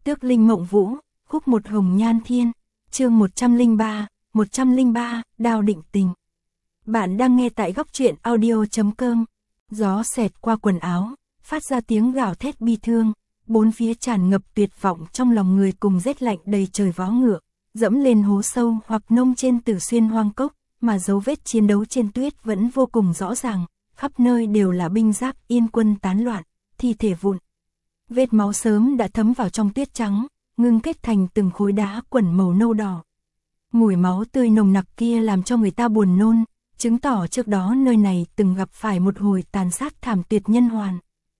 Tước Linh Mộng Vũ, khúc một Hồng Nhan Thiên, chương 103, Đao Định Tình. Bạn đang nghe tại góc truyện audio.com. Gió xẹt qua quần áo, phát ra tiếng gào thét bi thương, bốn phía tràn ngập tuyệt vọng trong lòng người cùng rét lạnh đầy trời vó ngựa, dẫm lên hố sâu hoặc nông trên Tử Xuyên hoang cốc, mà dấu vết chiến đấu trên tuyết vẫn vô cùng rõ ràng, khắp nơi đều là binh giáp yên quân tán loạn, thi thể vụn. Vết máu sớm đã thấm vào trong tuyết trắng, ngưng kết thành từng khối đá quẩn màu nâu đỏ. Mùi máu tươi nồng nặc kia làm cho người ta buồn nôn, chứng tỏ trước đó nơi này từng gặp phải một hồi tàn sát thảm tuyệt nhân hoàn.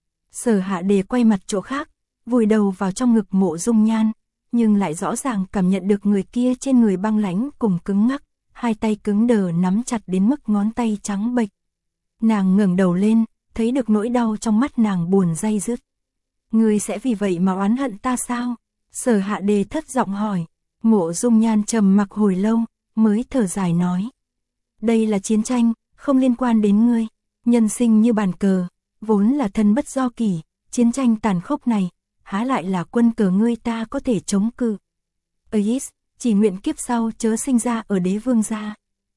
Sở Hạ Đề quay mặt chỗ khác, vùi đầu vào trong ngực Mộ Dung Nhan, nhưng lại rõ ràng cảm nhận được người kia trên người băng lãnh cùng cứng ngắc, hai tay cứng đờ nắm chặt đến mức ngón tay trắng bệch. Nàng ngẩng đầu lên, thấy được nỗi đau trong mắt nàng buồn day dứt. Ngươi sẽ vì vậy mà oán hận ta sao? Sở Hạ Đề thất giọng hỏi. Mộ Dung Nhan trầm mặc hồi lâu, mới thở dài nói. Đây là chiến tranh, không liên quan đến ngươi. Nhân sinh như bàn cờ, vốn là thân bất do kỷ, chiến tranh tàn khốc này, há lại là quân cờ ngươi ta có thể chống cự. Aegis, chỉ nguyện kiếp sau chớ sinh ra ở đế vương gia.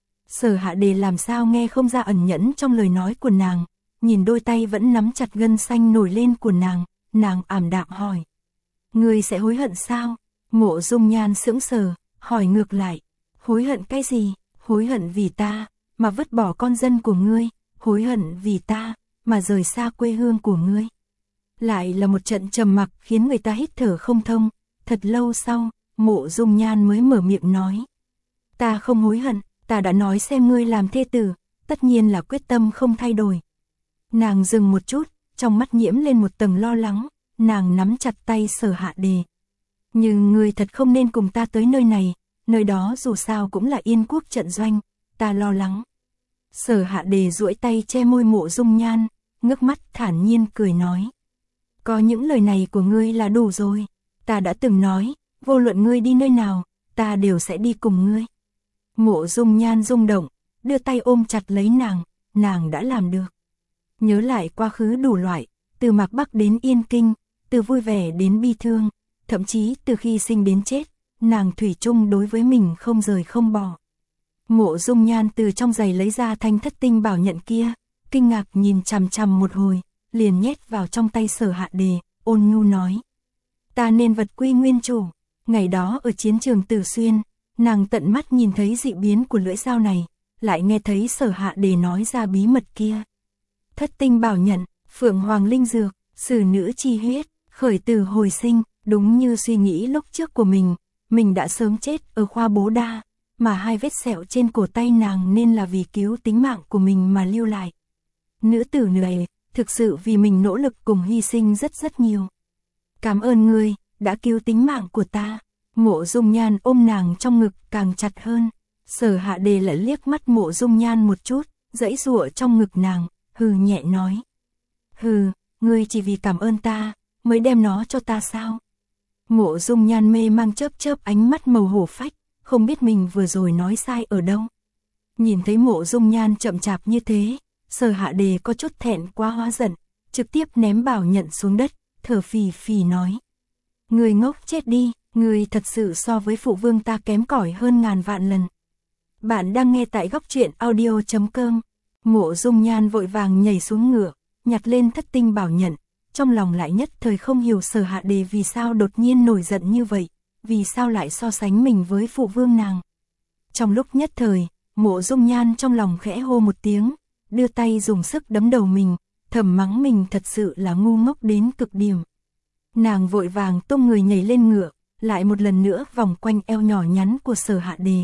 Sở Hạ Đề làm sao nghe không ra ẩn nhẫn trong lời nói của nàng, nhìn đôi tay vẫn nắm chặt gân xanh nổi lên của nàng ảm đạm hỏi. Ngươi sẽ hối hận sao? Mộ Dung Nhan sững sờ, hỏi ngược lại. Hối hận cái gì? Hối hận vì ta, mà vứt bỏ con dân của ngươi, hối hận vì ta, mà rời xa quê hương của ngươi. Lại là một trận trầm mặc khiến người ta hít thở không thông, thật lâu sau, Mộ Dung Nhan mới mở miệng nói. Ta không hối hận, ta đã nói xem ngươi làm thê tử, tất nhiên là quyết tâm không thay đổi. Nàng dừng một chút, trong mắt nhiễm lên một tầng lo lắng, nàng nắm chặt tay Sở Hạ Đề. Nhưng ngươi thật không nên cùng ta tới nơi này, nơi đó dù sao cũng là Yên Quốc trận doanh, ta lo lắng. Sở Hạ Đề duỗi tay che môi Mộ Dung Nhan, ngước mắt thản nhiên cười nói. Có những lời này của ngươi là đủ rồi, ta đã từng nói, vô luận ngươi đi nơi nào, ta đều sẽ đi cùng ngươi. Mộ Dung Nhan rung động, đưa tay ôm chặt lấy nàng đã làm được. Nhớ lại quá khứ đủ loại, từ Mạc Bắc đến Yên Kinh, từ vui vẻ đến bi thương, thậm chí từ khi sinh đến chết, nàng thủy chung đối với mình không rời không bỏ. Mộ Dung Nhan từ trong giày lấy ra thanh thất tinh bảo nhận kia, kinh ngạc nhìn chằm chằm một hồi, liền nhét vào trong tay Sở Hạ Đề, ôn nhu nói. Ta nên vật quy nguyên chủ. Ngày đó ở chiến trường Tử Xuyên, nàng tận mắt nhìn thấy dị biến của lưỡi dao này, lại nghe thấy Sở Hạ Đề nói ra bí mật kia. Thất tinh bảo nhận, Phượng Hoàng linh dược, xử nữ chi huyết, khởi tử hồi sinh, đúng như suy nghĩ lúc trước của mình đã sớm chết ở khoa bố đa, mà hai vết sẹo trên cổ tay nàng nên là vì cứu tính mạng của mình mà lưu lại. Nữ tử này, thực sự vì mình nỗ lực cùng hy sinh rất nhiều. Cảm ơn ngươi, đã cứu tính mạng của ta. Mộ Dung Nhan ôm nàng trong ngực càng chặt hơn. Sở Hạ Đề lại liếc mắt Mộ Dung Nhan một chút, giãy giụa trong ngực nàng, hừ nhẹ nói. Hừ, ngươi chỉ vì cảm ơn ta, mới đem nó cho ta sao? Mộ Dung Nhan mê mang chớp ánh mắt màu hổ phách, không biết mình vừa rồi nói sai ở đâu. Nhìn thấy Mộ Dung Nhan chậm chạp như thế, Sở Hạ Đề có chút thẹn quá hóa giận, trực tiếp ném bảo nhận xuống đất, thở phì phì nói. Người ngốc chết đi, người thật sự so với phụ vương ta kém cỏi hơn ngàn vạn lần. Bạn đang nghe tại góc truyện audio.com. Mộ Dung Nhan vội vàng nhảy xuống ngựa, nhặt lên thất tinh bảo nhận, trong lòng lại nhất thời không hiểu Sở Hạ Đề vì sao đột nhiên nổi giận như vậy, vì sao lại so sánh mình với phụ vương nàng. Trong lúc nhất thời, Mộ Dung Nhan trong lòng khẽ hô một tiếng, đưa tay dùng sức đấm đầu mình, thầm mắng mình thật sự là ngu ngốc đến cực điểm. Nàng vội vàng tung người nhảy lên ngựa, lại một lần nữa vòng quanh eo nhỏ nhắn của Sở Hạ Đề.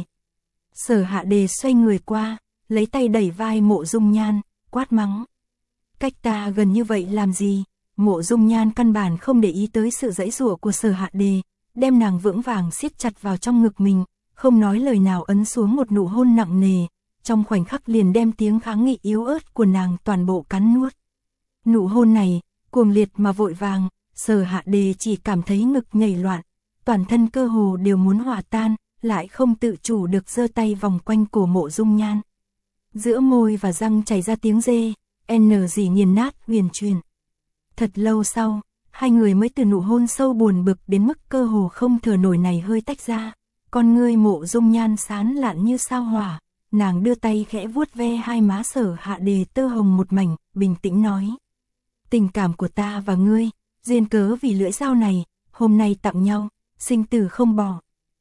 Sở Hạ Đề xoay người qua, lấy tay đẩy vai Mộ Dung Nhan, quát mắng. Cách ta gần như vậy làm gì? Mộ Dung Nhan căn bản không để ý tới sự giãy giụa của Sở Hạ Đề, đem nàng vững vàng siết chặt vào trong ngực mình, không nói lời nào ấn xuống một nụ hôn nặng nề, trong khoảnh khắc liền đem tiếng kháng nghị yếu ớt của nàng toàn bộ cắn nuốt. Nụ hôn này, cuồng liệt mà vội vàng, Sở Hạ Đề chỉ cảm thấy ngực nhảy loạn, toàn thân cơ hồ đều muốn hòa tan, lại không tự chủ được giơ tay vòng quanh cổ Mộ Dung Nhan. Giữa môi và răng chảy ra tiếng rên, gì nghiền nát huyền truyền. Thật lâu sau, hai người mới từ nụ hôn sâu buồn bực đến mức cơ hồ không thở nổi này hơi tách ra. Con ngươi Mộ Dung Nhan sáng lạn như sao hỏa, nàng đưa tay khẽ vuốt ve hai má Sở Hạ Đề tơ hồng một mảnh, bình tĩnh nói. Tình cảm của ta và ngươi, duyên cớ vì lưỡi dao này, hôm nay tặng nhau, sinh tử không bỏ.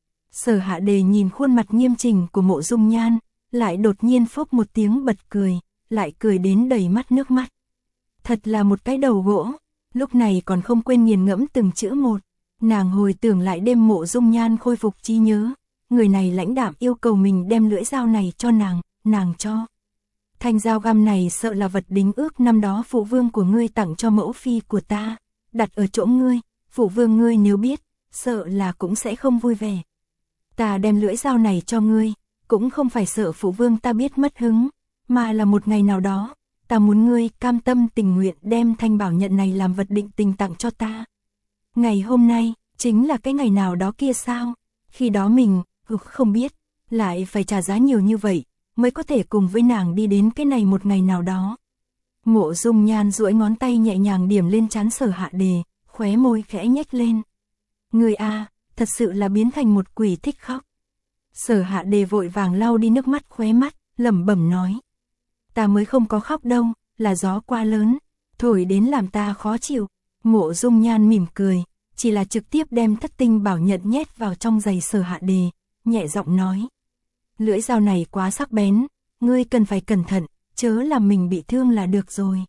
Sở Hạ Đề nhìn khuôn mặt nghiêm chỉnh của Mộ Dung Nhan, lại đột nhiên phốc một tiếng bật cười, lại cười đến đầy mắt nước mắt. Thật là một cái đầu gỗ, lúc này còn không quên nghiền ngẫm từng chữ một. Nàng hồi tưởng lại đêm Mộ Dung Nhan khôi phục trí nhớ, người này lãnh đạm yêu cầu mình đem lưỡi dao này cho nàng cho. Thanh dao găm này sợ là vật đính ước năm đó phụ vương của ngươi tặng cho mẫu phi của ta, đặt ở chỗ ngươi, phụ vương ngươi nếu biết, sợ là cũng sẽ không vui vẻ. Ta đem lưỡi dao này cho ngươi, cũng không phải sợ phụ vương ta biết mất hứng, mà là một ngày nào đó, ta muốn ngươi cam tâm tình nguyện đem thanh bảo nhận này làm vật định tình tặng cho ta. Ngày hôm nay, chính là cái ngày nào đó kia sao? Khi đó mình, không biết, lại phải trả giá nhiều như vậy, mới có thể cùng với nàng đi đến cái này một ngày nào đó. Mộ Dung Nhan duỗi ngón tay nhẹ nhàng điểm lên trán Sở Hạ Đề, khóe môi khẽ nhếch lên. Người a, thật sự là biến thành một quỷ thích khóc. Sở Hạ Đề vội vàng lau đi nước mắt khóe mắt, lẩm bẩm nói. Ta mới không có khóc đâu, là gió quá lớn, thổi đến làm ta khó chịu. Mộ Dung Nhan mỉm cười, chỉ là trực tiếp đem thất tinh bảo nhận nhét vào trong giày Sở Hạ Đề, nhẹ giọng nói. Lưỡi dao này quá sắc bén, ngươi cần phải cẩn thận, chớ làm mình bị thương là được rồi.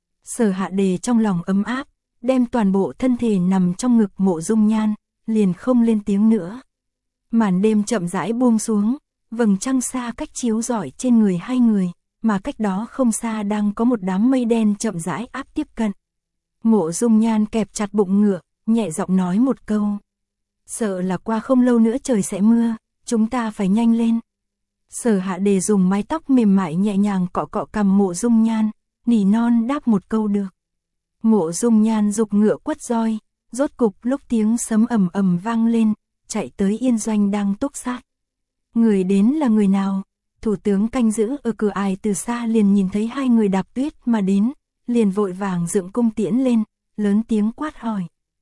Sở Hạ Đề trong lòng ấm áp, đem toàn bộ thân thể nằm trong ngực Mộ Dung Nhan, liền không lên tiếng nữa. Màn đêm chậm rãi buông xuống, vầng trăng xa cách chiếu rọi trên người hai người, mà cách đó không xa đang có một đám mây đen chậm rãi áp tiếp cận. Mộ Dung Nhan kẹp chặt bụng ngựa, nhẹ giọng nói một câu. Sợ là qua không lâu nữa trời sẽ mưa, chúng ta phải nhanh lên. Sở Hạ Đề dùng mái tóc mềm mại nhẹ nhàng cọ cọ cằm Mộ Dung Nhan, nỉ non đáp một câu được. Mộ Dung Nhan giục ngựa quất roi, rốt cục lúc tiếng sấm ầm ầm vang lên, chạy tới Yên Doanh đang túc sát. Người đến là người nào? Thủ tướng canh giữ ở cửa ải từ xa liền nhìn thấy hai người đạp tuyết mà đến, liền vội vàng dựng cung tiễn lên, lớn tiếng quát hỏi.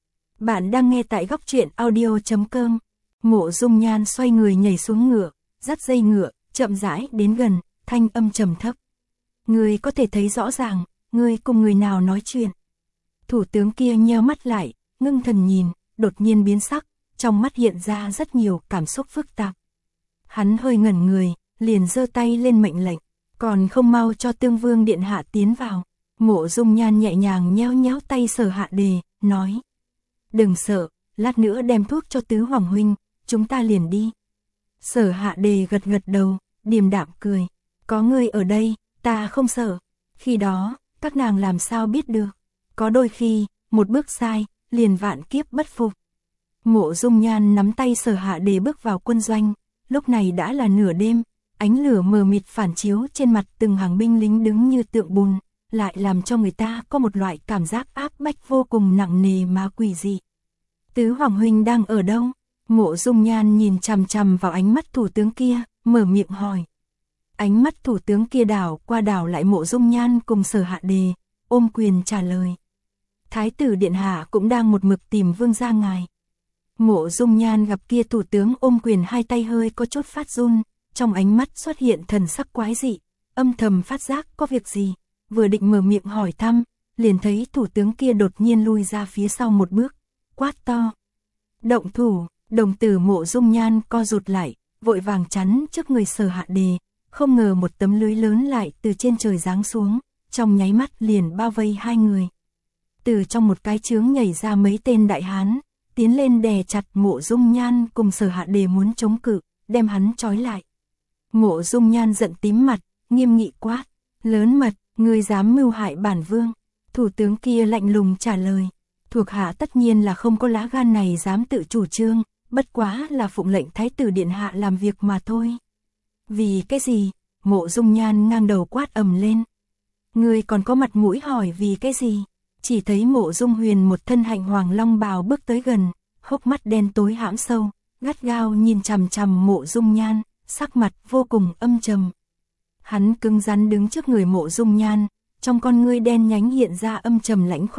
Bạn đang nghe tại góc truyện audio.com. Mộ Dung Nhan xoay người nhảy xuống ngựa, dắt dây ngựa, chậm rãi đến gần, thanh âm trầm thấp. Ngươi có thể thấy rõ ràng, ngươi cùng người nào nói chuyện. Thủ tướng kia nheo mắt lại, ngưng thần nhìn, đột nhiên biến sắc, trong mắt hiện ra rất nhiều cảm xúc phức tạp. Hắn hơi ngẩn người, liền giơ tay lên mệnh lệnh, còn không mau cho Tương Vương điện hạ tiến vào. Mộ Dung Nhan nhẹ nhàng nhéo nhéo tay Sở Hạ Đề, nói. Đừng sợ, lát nữa đem thuốc cho tứ hoàng huynh, chúng ta liền đi. Sở Hạ Đề gật gật đầu, điềm đạm cười. Có ngươi ở đây, ta không sợ. Khi đó, các nàng làm sao biết được. Có đôi khi, một bước sai, liền vạn kiếp bất phục. Mộ Dung Nhan nắm tay Sở Hạ Đề bước vào quân doanh. Lúc này đã là nửa đêm, ánh lửa mờ mịt phản chiếu trên mặt từng hàng binh lính đứng như tượng bùn, lại làm cho người ta có một loại cảm giác áp bách vô cùng nặng nề mà quỷ dị. Tứ hoàng huynh đang ở đâu? Mộ Dung Nhan nhìn chằm chằm vào ánh mắt thủ tướng kia, mở miệng hỏi. Ánh mắt thủ tướng kia đảo qua đảo lại Mộ Dung Nhan cùng Sở Hạ Đề, ôm quyền trả lời. Thái tử điện hạ cũng đang một mực tìm vương gia ngài. Mộ Dung Nhan gặp kia thủ tướng ôm quyền hai tay hơi có chút phát run, trong ánh mắt xuất hiện thần sắc quái dị, âm thầm phát giác có việc gì, vừa định mở miệng hỏi thăm, liền thấy thủ tướng kia đột nhiên lui ra phía sau một bước, quát to. Động thủ, đồng tử Mộ Dung Nhan co rụt lại, vội vàng chắn trước người Sở Hạ Đề, không ngờ một tấm lưới lớn lại từ trên trời giáng xuống, trong nháy mắt liền bao vây hai người. Từ trong một cái chướng nhảy ra mấy tên đại hán, tiến lên đè chặt Mộ Dung Nhan cùng Sở Hạ Đề muốn chống cự, đem hắn trói lại. Mộ Dung Nhan giận tím mặt, nghiêm nghị quát, lớn mật, ngươi dám mưu hại bản vương. Thủ tướng kia lạnh lùng trả lời, thuộc hạ tất nhiên là không có lá gan này dám tự chủ trương, bất quá là phụng lệnh thái tử điện hạ làm việc mà thôi. Vì cái gì? Mộ Dung Nhan ngang đầu quát ầm lên. Ngươi còn có mặt mũi hỏi vì cái gì? Chỉ thấy Mộ Dung Huyền một thân hạnh hoàng long bào bước tới gần, hốc mắt đen tối hãm sâu, gắt gao nhìn chằm chằm Mộ Dung Nhan, sắc mặt vô cùng âm trầm. Hắn cứng rắn đứng trước người Mộ Dung Nhan, trong con ngươi đen nhánh hiện ra âm trầm lãnh khốc,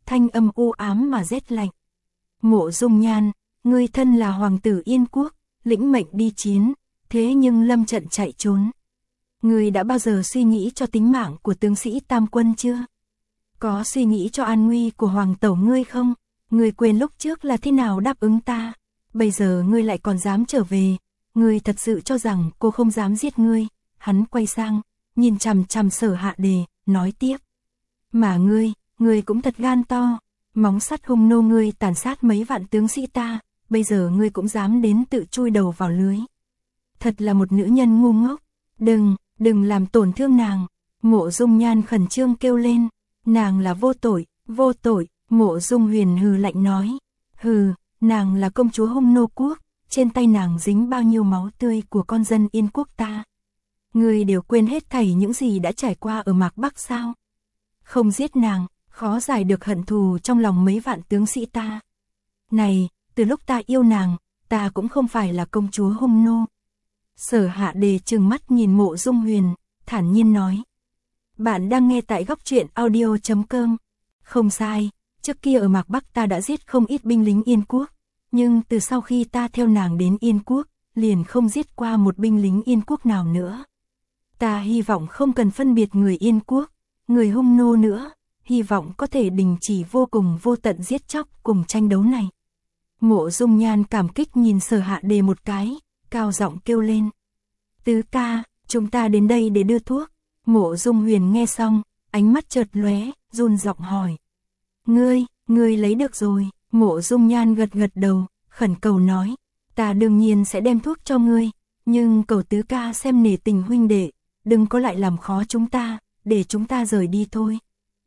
thanh âm u ám mà rét lạnh. Mộ Dung Nhan, ngươi thân là hoàng tử Yên Quốc, lĩnh mệnh đi chiến, thế nhưng lâm trận chạy trốn. Ngươi đã bao giờ suy nghĩ cho tính mạng của tướng sĩ Tam Quân chưa? Có suy nghĩ cho an nguy của hoàng tẩu ngươi không? Ngươi quên lúc trước là thế nào đáp ứng ta, bây giờ ngươi lại còn dám trở về, ngươi thật sự cho rằng cô không dám giết ngươi? Hắn quay sang, nhìn chằm chằm Sở Hạ Đề, nói tiếp. Mà ngươi cũng thật gan to, móng sắt hung nô ngươi tàn sát mấy vạn tướng sĩ ta, bây giờ ngươi cũng dám đến tự chui đầu vào lưới. Thật là một nữ nhân ngu ngốc, đừng làm tổn thương nàng. Mộ Dung Nhan khẩn trương kêu lên, nàng là vô tội. Mộ Dung Huyền hừ lạnh nói, hừ, nàng là công chúa hung nô quốc, trên tay nàng dính bao nhiêu máu tươi của con dân Yên Quốc ta. Ngươi đều quên hết thảy những gì đã trải qua ở Mạc Bắc sao? Không giết nàng, khó giải được hận thù trong lòng mấy vạn tướng sĩ ta. Này, từ lúc ta yêu nàng, ta cũng không phải là công chúa hung nô. Sở Hạ Đề trừng mắt nhìn Mộ Dung Huyền, thản nhiên nói. Bạn đang nghe tại góc truyện audio.com. Không sai, trước kia ở Mạc Bắc ta đã giết không ít binh lính Yên Quốc, nhưng từ sau khi ta theo nàng đến Yên Quốc, liền không giết qua một binh lính Yên Quốc nào nữa. Ta hy vọng không cần phân biệt người Yên Quốc, người hung nô nữa, hy vọng có thể đình chỉ vô cùng vô tận giết chóc cùng tranh đấu này. Mộ Dung Nhan cảm kích nhìn Sở Hạ Đề một cái, cao giọng kêu lên. Tứ ca, chúng ta đến đây để đưa thuốc. Mộ Dung Huyền nghe xong, ánh mắt chợt lóe, run giọng hỏi. Ngươi lấy được rồi. Mộ Dung Nhan gật gật đầu, khẩn cầu nói. Ta đương nhiên sẽ đem thuốc cho ngươi, nhưng cầu tứ ca xem nể tình huynh đệ, đừng có lại làm khó chúng ta, để chúng ta rời đi thôi.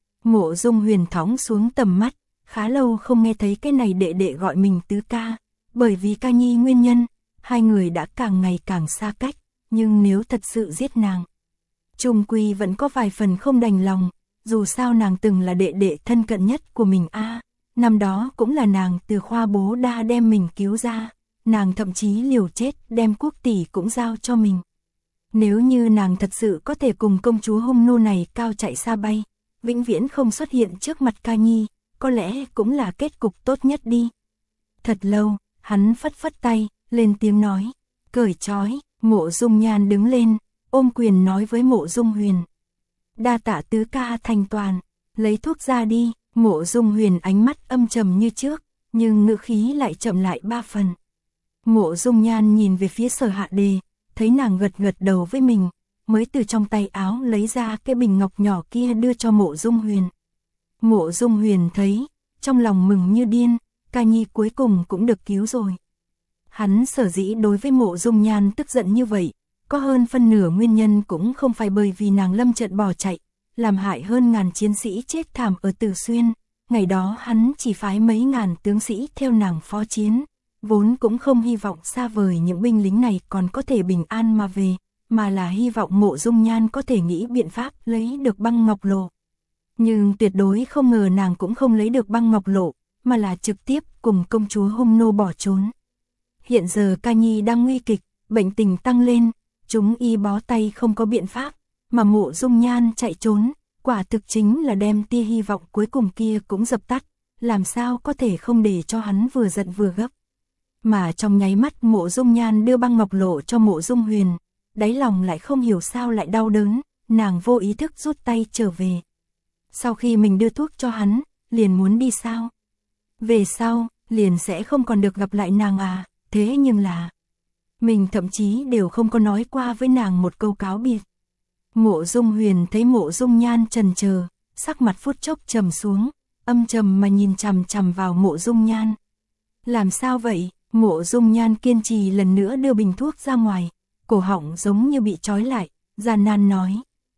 Mộ Dung Huyền thõng xuống tầm mắt, khá lâu không nghe thấy cái này đệ đệ gọi mình tứ ca, bởi vì Ca Nhi nguyên nhân, hai người đã càng ngày càng xa cách, nhưng nếu thật sự giết nàng, chung quy vẫn có vài phần không đành lòng, dù sao nàng từng là đệ đệ thân cận nhất của mình năm đó cũng là nàng từ Khoa Bố Đa đem mình cứu ra, nàng thậm chí liều chết đem quốc tỷ cũng giao cho mình. Nếu như nàng thật sự có thể cùng công chúa hung nô này cao chạy xa bay, vĩnh viễn không xuất hiện trước mặt Ca Nhi, có lẽ cũng là kết cục tốt nhất đi. Thật lâu, hắn phất phất tay, lên tiếng nói, cởi trói. Mộ Dung Nhan đứng lên, ôm quyền nói với Mộ Dung Huyền. Đa tạ tứ ca thành toàn, lấy thuốc ra đi. Mộ Dung Huyền ánh mắt âm trầm như trước, nhưng ngữ khí lại chậm lại 3 phần. Mộ Dung Nhan nhìn về phía Sở Hạ Đề, thấy nàng gật gật đầu với mình, mới từ trong tay áo lấy ra cái bình ngọc nhỏ kia đưa cho Mộ Dung Huyền. Mộ Dung Huyền thấy, trong lòng mừng như điên, Ca Nhi cuối cùng cũng được cứu rồi. Hắn sở dĩ đối với Mộ Dung Nhan tức giận như vậy, có hơn phân nửa nguyên nhân cũng không phải bởi vì nàng lâm trận bỏ chạy, làm hại hơn ngàn chiến sĩ chết thảm ở Tử Xuyên. Ngày đó hắn chỉ phái mấy ngàn tướng sĩ theo nàng phó chiến, vốn cũng không hy vọng xa vời những binh lính này còn có thể bình an mà về, mà là hy vọng Mộ Dung Nhan có thể nghĩ biện pháp lấy được băng ngọc lộ. Nhưng tuyệt đối không ngờ nàng cũng không lấy được băng ngọc lộ, mà là trực tiếp cùng công chúa hung nô bỏ trốn. Hiện giờ Ca Nhi đang nguy kịch, bệnh tình tăng lên, chúng y bó tay không có biện pháp, mà Mộ Dung Nhan chạy trốn, quả thực chính là đem tia hy vọng cuối cùng kia cũng dập tắt, làm sao có thể không để cho hắn vừa giận vừa gấp. Mà trong nháy mắt Mộ Dung Nhan đưa băng ngọc lộ cho Mộ Dung Huyền, đáy lòng lại không hiểu sao lại đau đớn, nàng vô ý thức rút tay trở về. Sau khi mình đưa thuốc cho hắn, liền muốn đi sao? Về sau, liền sẽ không còn được gặp lại nàng thế nhưng là... Mình thậm chí đều không có nói qua với nàng một câu cáo biệt. Mộ Dung Huyền thấy Mộ Dung Nhan chần chờ, sắc mặt phút chốc trầm xuống, âm trầm mà nhìn chằm chằm vào Mộ Dung Nhan. Làm sao vậy? Mộ Dung Nhan kiên trì lần nữa đưa bình thuốc ra ngoài, cổ họng giống như bị trói lại, gian nan nói.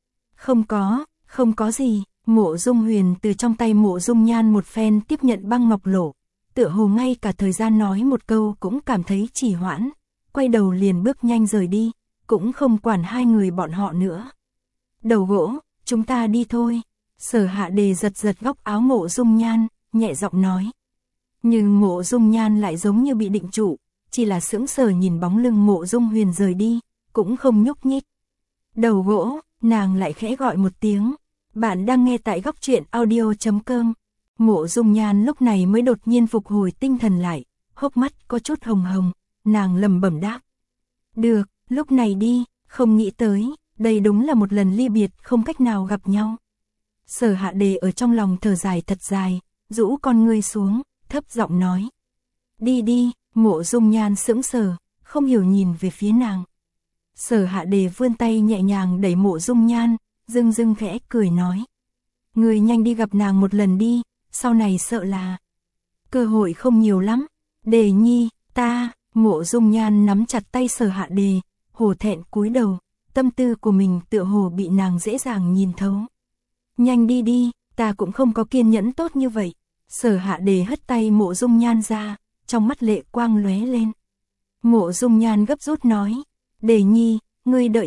Không có gì. Mộ Dung Huyền từ trong tay Mộ Dung Nhan một phen tiếp nhận băng ngọc lộ, tựa hồ ngay cả thời gian nói một câu cũng cảm thấy trì hoãn, quay đầu liền bước nhanh rời đi, cũng không quản hai người bọn họ nữa. Đầu gỗ, chúng ta đi thôi. Sở Hạ Đề giật giật góc áo Mộ Dung Nhan, nhẹ giọng nói. Nhưng Mộ Dung Nhan lại giống như bị định trụ, chỉ là sững sờ nhìn bóng lưng Mộ Dung Huyền rời đi, cũng không nhúc nhích. Đầu gỗ, nàng lại khẽ gọi một tiếng. Bạn đang nghe tại góc truyện audio.com. Mộ Dung Nhan lúc này mới đột nhiên phục hồi tinh thần lại, hốc mắt có chút hồng hồng, nàng lẩm bẩm đáp. Được, lúc này đi, không nghĩ tới, đây đúng là một lần ly biệt không cách nào gặp nhau. Sở Hạ Đề ở trong lòng thở dài thật dài, rũ con ngươi xuống, thấp giọng nói. Đi đi, Mộ Dung Nhan sững sờ, không hiểu nhìn về phía nàng. Sở Hạ Đề vươn tay nhẹ nhàng đẩy Mộ Dung Nhan, dưng dưng khẽ cười nói. Người nhanh đi gặp nàng một lần đi, sau này sợ là cơ hội không nhiều lắm. Đề nhi, ta, Mộ Dung Nhan nắm chặt tay Sở Hạ Đề, hổ thẹn cúi đầu, tâm tư của mình tựa hồ bị nàng dễ dàng nhìn thấu. Nhanh đi đi, ta cũng không có kiên nhẫn tốt như vậy. Sở Hạ Đề hất tay Mộ Dung Nhan ra, trong mắt lệ quang lóe lên. Mộ Dung Nhan gấp rút nói, Đề nhi, ngươi đợi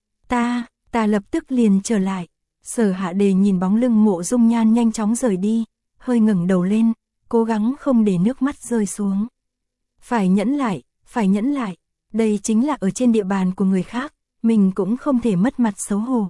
ta lập tức liền trở lại. Sở Hạ Đề nhìn bóng lưng Mộ Dung Nhan nhanh chóng rời đi, hơi ngẩng đầu lên, cố gắng không để nước mắt rơi xuống. Phải nhẫn lại, đây chính là ở trên địa bàn của người khác, mình cũng không thể mất mặt xấu hổ.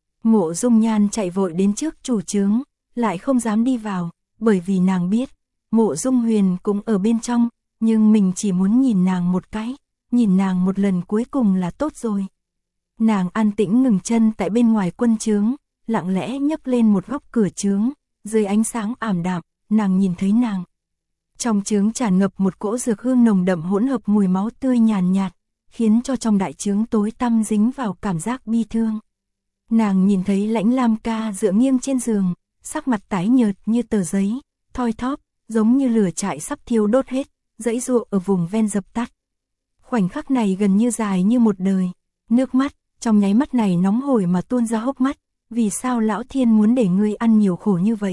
Mộ Dung Nhan chạy vội đến trước chủ trướng, lại không dám đi vào, bởi vì nàng biết, Mộ Dung Huyền cũng ở bên trong, nhưng mình chỉ muốn nhìn nàng một cái, nhìn nàng một lần cuối cùng là tốt rồi. Nàng an tĩnh ngừng chân tại bên ngoài quân trướng, lặng lẽ nhấc lên một góc cửa trướng, dưới ánh sáng ảm đạm, nàng nhìn thấy nàng. Trong trướng tràn ngập một cỗ dược hương nồng đậm hỗn hợp mùi máu tươi nhàn nhạt, khiến cho trong đại trướng tối tăm dính vào cảm giác bi thương. Nàng nhìn thấy Lãnh Lam Ca dựa nghiêng trên giường, sắc mặt tái nhợt như tờ giấy, thoi thóp, giống như lửa trại sắp thiêu đốt hết, giãy giụa ở vùng ven dập tắt. Khoảnh khắc này gần như dài như một đời, nước mắt trong nháy mắt này nóng hổi mà tuôn ra hốc mắt, vì sao lão thiên muốn để ngươi ăn nhiều khổ như vậy?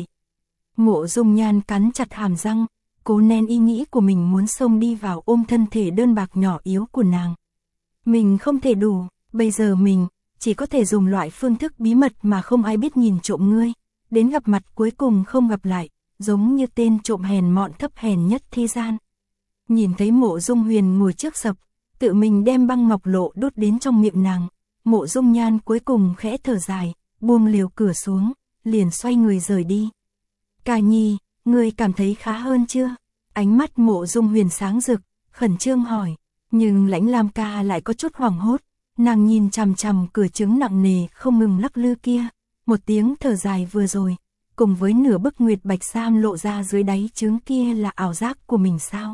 Mộ Dung Nhan cắn chặt hàm răng, cố nén ý nghĩ của mình muốn xông đi vào ôm thân thể đơn bạc nhỏ yếu của nàng. Mình không thể đủ, bây giờ mình chỉ có thể dùng loại phương thức bí mật mà không ai biết nhìn trộm ngươi, đến gặp mặt cuối cùng không gặp lại, giống như tên trộm hèn mọn thấp hèn nhất thế gian. Nhìn thấy Mộ Dung Huyền ngồi trước sập, tự mình đem băng ngọc lộ đốt đến trong miệng nàng, Mộ Dung Nhan cuối cùng khẽ thở dài, buông liều cửa xuống, liền xoay người rời đi. Ca nhi, ngươi cảm thấy khá hơn chưa? Ánh mắt Mộ Dung Huyền sáng rực, khẩn trương hỏi, nhưng Lãnh Lam Ca lại có chút hoảng hốt, nàng nhìn chằm chằm cửa trướng nặng nề không ngừng lắc lư kia, một tiếng thở dài vừa rồi, cùng với nửa bức nguyệt bạch sam lộ ra dưới đáy trướng kia là ảo giác của mình sao?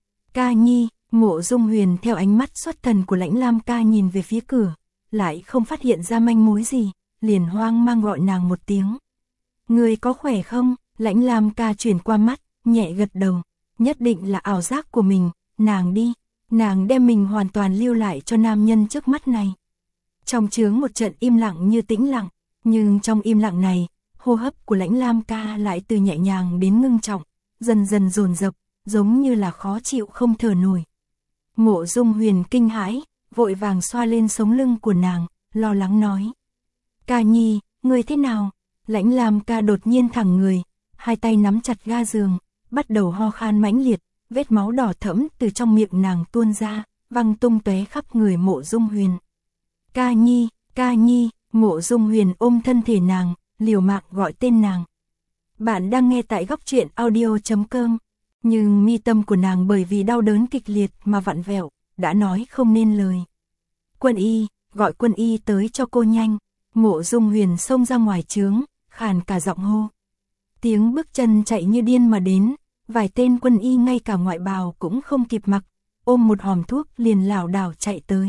Ca nhi, Mộ Dung Huyền theo ánh mắt xuất thần của Lãnh Lam Ca nhìn về phía cửa, lại không phát hiện ra manh mối gì, liền hoang mang gọi nàng một tiếng. Ngươi có khỏe không? Lãnh Lam Ca chuyển qua mắt, nhẹ gật đầu, nhất định là ảo giác của mình, nàng đi, nàng đem mình hoàn toàn lưu lại cho nam nhân trước mắt này. Trong trướng một trận im lặng như tĩnh lặng, nhưng trong im lặng này, hô hấp của Lãnh Lam Ca lại từ nhẹ nhàng đến ngưng trọng, dần dần dồn dập, giống như là khó chịu không thở nổi. Mộ Dung Huyền kinh hãi, vội vàng xoa lên sống lưng của nàng, lo lắng nói. Ca nhi, ngươi thế nào? Lãnh Lam Ca đột nhiên thẳng người, hai tay nắm chặt ga giường, bắt đầu ho khan mãnh liệt, vết máu đỏ thẫm từ trong miệng nàng tuôn ra, văng tung tóe khắp người Mộ Dung Huyền. Ca nhi, Mộ Dung Huyền ôm thân thể nàng, liều mạng gọi tên nàng. Bạn đang nghe tại góc truyện audio.com, nhưng mi tâm của nàng bởi vì đau đớn kịch liệt mà vặn vẹo, đã nói không nên lời. Quân y, gọi quân y tới cho cô nhanh. Mộ Dung Huyền xông ra ngoài trướng, khàn cả giọng hô. Tiếng bước chân chạy như điên mà đến, vài tên quân y ngay cả ngoại bào cũng không kịp mặc, ôm một hòm thuốc liền lảo đảo chạy tới.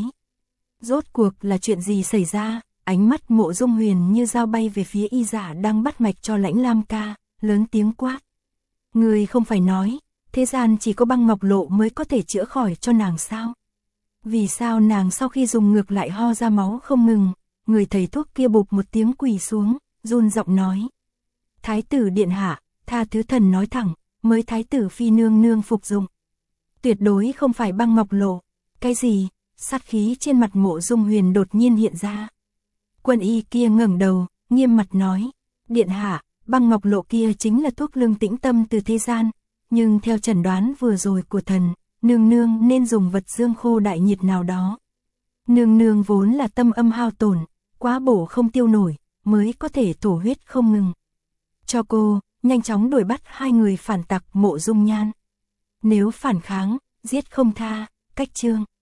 Rốt cuộc là chuyện gì xảy ra? Ánh mắt Mộ Dung Huyền như dao bay về phía y giả đang bắt mạch cho Lãnh Lam Ca, lớn tiếng quát. Người không phải nói, thế gian chỉ có băng ngọc lộ mới có thể chữa khỏi cho nàng sao? Vì sao nàng sau khi dùng ngược lại ho ra máu không ngừng? Người thầy thuốc kia bụp một tiếng quỳ xuống, run giọng nói. Thái tử điện hạ, tha thứ thần nói thẳng, mới thái tử phi nương nương phục dụng. Tuyệt đối không phải băng ngọc lộ. Cái gì? Sát khí trên mặt Mộ Dung Huyền đột nhiên hiện ra. Quân y kia ngẩng đầu, nghiêm mặt nói. Điện hạ, băng ngọc lộ kia chính là thuốc lương tĩnh tâm từ thế gian, nhưng theo chẩn đoán vừa rồi của thần, nương nương nên dùng vật dương khô đại nhiệt nào đó. Nương nương vốn là tâm âm hao tổn, quá bổ không tiêu nổi, mới có thể thổ huyết không ngừng. Cho cô, nhanh chóng đuổi bắt hai người phản tặc Mộ Dung Nhan. Nếu phản kháng, giết không tha, cách chương.